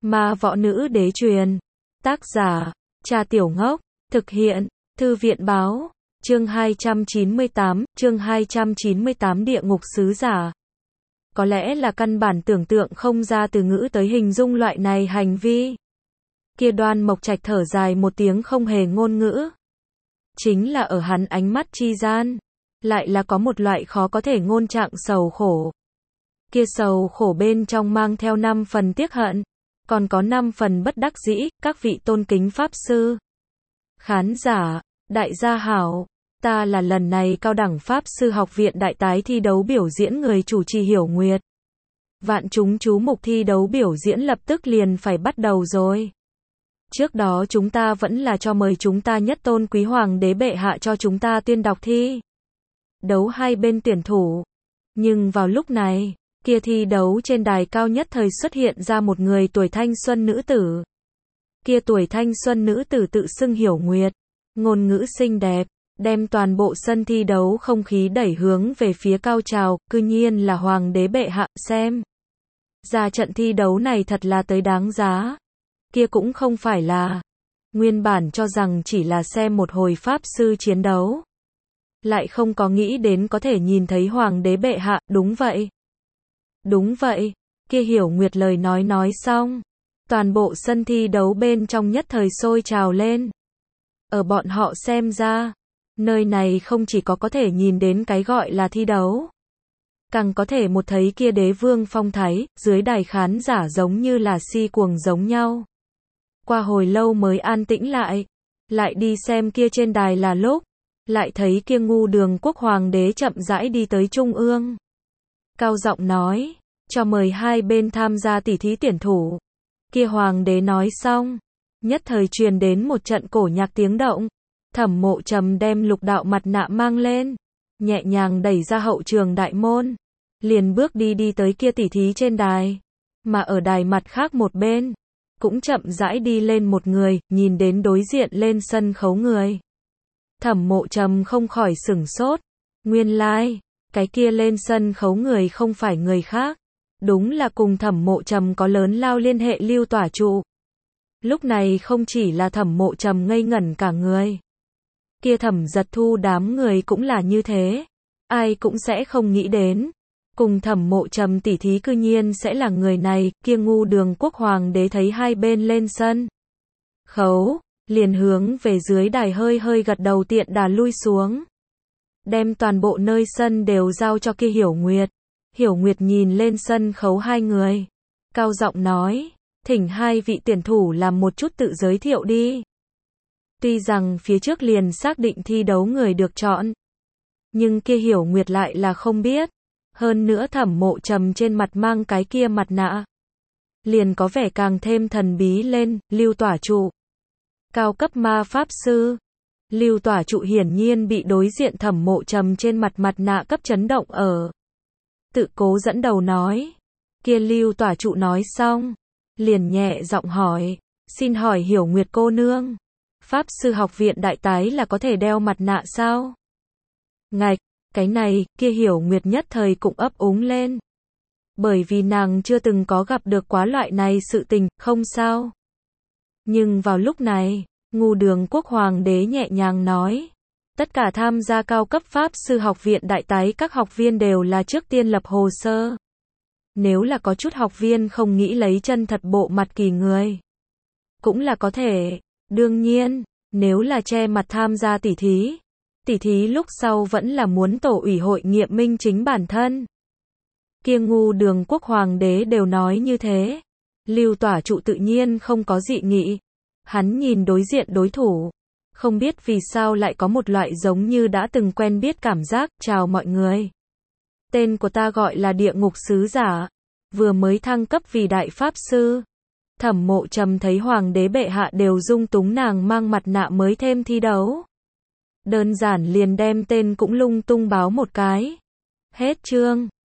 Ma võ nữ đế truyền. Tác giả, Trà Tiểu Ngốc. Thực hiện, Thư viện báo. Chương 298 Địa ngục sứ giả. Có lẽ là căn bản tưởng tượng không ra từ ngữ tới hình dung loại này hành vi. Kia Đoan Mộc Trạch thở dài một tiếng không hề ngôn ngữ. Chính là ở hắn ánh mắt chi gian, lại là có một loại khó có thể ngôn trạng sầu khổ. Kia sầu khổ bên trong mang theo 5 phần tiếc hận, còn có 5 phần bất đắc dĩ. Các vị tôn kính pháp sư, khán giả, đại gia hảo, ta là lần này cao đẳng pháp sư học viện đại tái thi đấu biểu diễn người chủ trì Hiểu Nguyệt. Vạn chúng chú mục thi đấu biểu diễn lập tức liền phải bắt đầu rồi. Trước đó chúng ta vẫn là cho mời chúng ta nhất tôn quý hoàng đế bệ hạ cho chúng ta tuyên đọc thi đấu hai bên tuyển thủ. Nhưng vào lúc này, kia thi đấu trên đài cao nhất thời xuất hiện ra một người tuổi thanh xuân nữ tử. Kia tuổi thanh xuân nữ tử tự xưng Hiểu Nguyệt, ngôn ngữ xinh đẹp, đem toàn bộ sân thi đấu không khí đẩy hướng về phía cao trào, cư nhiên là hoàng đế bệ hạ. Xem ra trận thi đấu này thật là tới đáng giá. Kia cũng không phải là, nguyên bản cho rằng chỉ là xem một hồi pháp sư chiến đấu, lại không có nghĩ đến có thể nhìn thấy hoàng đế bệ hạ. Đúng vậy, đúng vậy. Kia Hiểu Nguyệt lời nói xong, toàn bộ sân thi đấu bên trong nhất thời sôi trào lên. Ở bọn họ xem ra, nơi này không chỉ có thể nhìn đến cái gọi là thi đấu, càng có thể một thấy kia đế vương phong thái. Dưới đài khán giả giống như là si cuồng giống nhau. Qua hồi lâu mới an tĩnh lại đi xem kia trên đài là lúc, lại thấy kia Ngu Đường quốc hoàng đế chậm rãi đi tới trung ương. Cao giọng nói, cho mời hai bên tham gia tỉ thí tuyển thủ. Kia hoàng đế nói xong, nhất thời truyền đến một trận cổ nhạc tiếng động. Thẩm Mộ Trầm đem lục đạo mặt nạ mang lên, nhẹ nhàng đẩy ra hậu trường đại môn, liền bước đi tới kia tỉ thí trên đài. Mà ở đài mặt khác một bên, cũng chậm rãi đi lên một người, nhìn đến đối diện lên sân khấu người. Thẩm Mộ Trầm không khỏi sửng sốt. Nguyên lai, cái kia lên sân khấu người không phải người khác, đúng là cùng Thẩm Mộ Trầm có lớn lao liên hệ Lưu Tỏa Trụ. Lúc này không chỉ là Thẩm Mộ Trầm ngây ngẩn cả người, kia Thẩm Giật Thu đám người cũng là như thế. Ai cũng sẽ không nghĩ đến, cùng Thẩm Mộ Trầm tỉ thí cư nhiên sẽ là người này. Kia Ngu Đường quốc hoàng đế thấy hai bên lên sân khấu, liền hướng về dưới đài hơi gật đầu tiện đà lui xuống, đem toàn bộ nơi sân đều giao cho kia Hiểu Nguyệt. Hiểu Nguyệt nhìn lên sân khấu hai người, cao giọng nói, thỉnh hai vị tuyển thủ làm một chút tự giới thiệu đi. Tuy rằng phía trước liền xác định thi đấu người được chọn, nhưng kia Hiểu Nguyệt lại là không biết. Hơn nữa Thẩm Mộ Trầm trên mặt mang cái kia mặt nạ, liền có vẻ càng thêm thần bí lên. Lưu Tỏa Trụ, cao cấp ma pháp sư. Lưu Tỏa Trụ hiển nhiên bị đối diện Thẩm Mộ Trầm trên mặt nạ cấp chấn động ở. Tự cố dẫn đầu nói. Kia Lưu Tỏa Trụ nói xong, liền nhẹ giọng hỏi, xin hỏi Hiểu Nguyệt cô nương, pháp sư học viện đại tái là có thể đeo mặt nạ sao? Ngạch, cái này. Kia Hiểu Nguyệt nhất thời cũng ấp úng lên, bởi vì nàng chưa từng có gặp được quá loại này sự tình. Không sao. Nhưng vào lúc này, Ngu Đường quốc hoàng đế nhẹ nhàng nói, tất cả tham gia cao cấp pháp sư học viện đại tái các học viên đều là trước tiên lập hồ sơ. Nếu là có chút học viên không nghĩ lấy chân thật bộ mặt kỳ người, cũng là có thể. Đương nhiên, nếu là che mặt tham gia tỉ thí lúc sau vẫn là muốn tổ ủy hội nghiệm minh chính bản thân. Kia Ngu Đường quốc hoàng đế đều nói như thế, Lưu Tỏa Trụ tự nhiên không có dị nghị. Hắn nhìn đối diện đối thủ, không biết vì sao lại có một loại giống như đã từng quen biết cảm giác. Chào mọi người, tên của ta gọi là Địa ngục sứ giả, vừa mới thăng cấp vì đại pháp sư. Thẩm Mộ Trầm thấy hoàng đế bệ hạ đều dung túng nàng mang mặt nạ mới thêm thi đấu, đơn giản liền đem tên cũng lung tung báo một cái. Hết chương.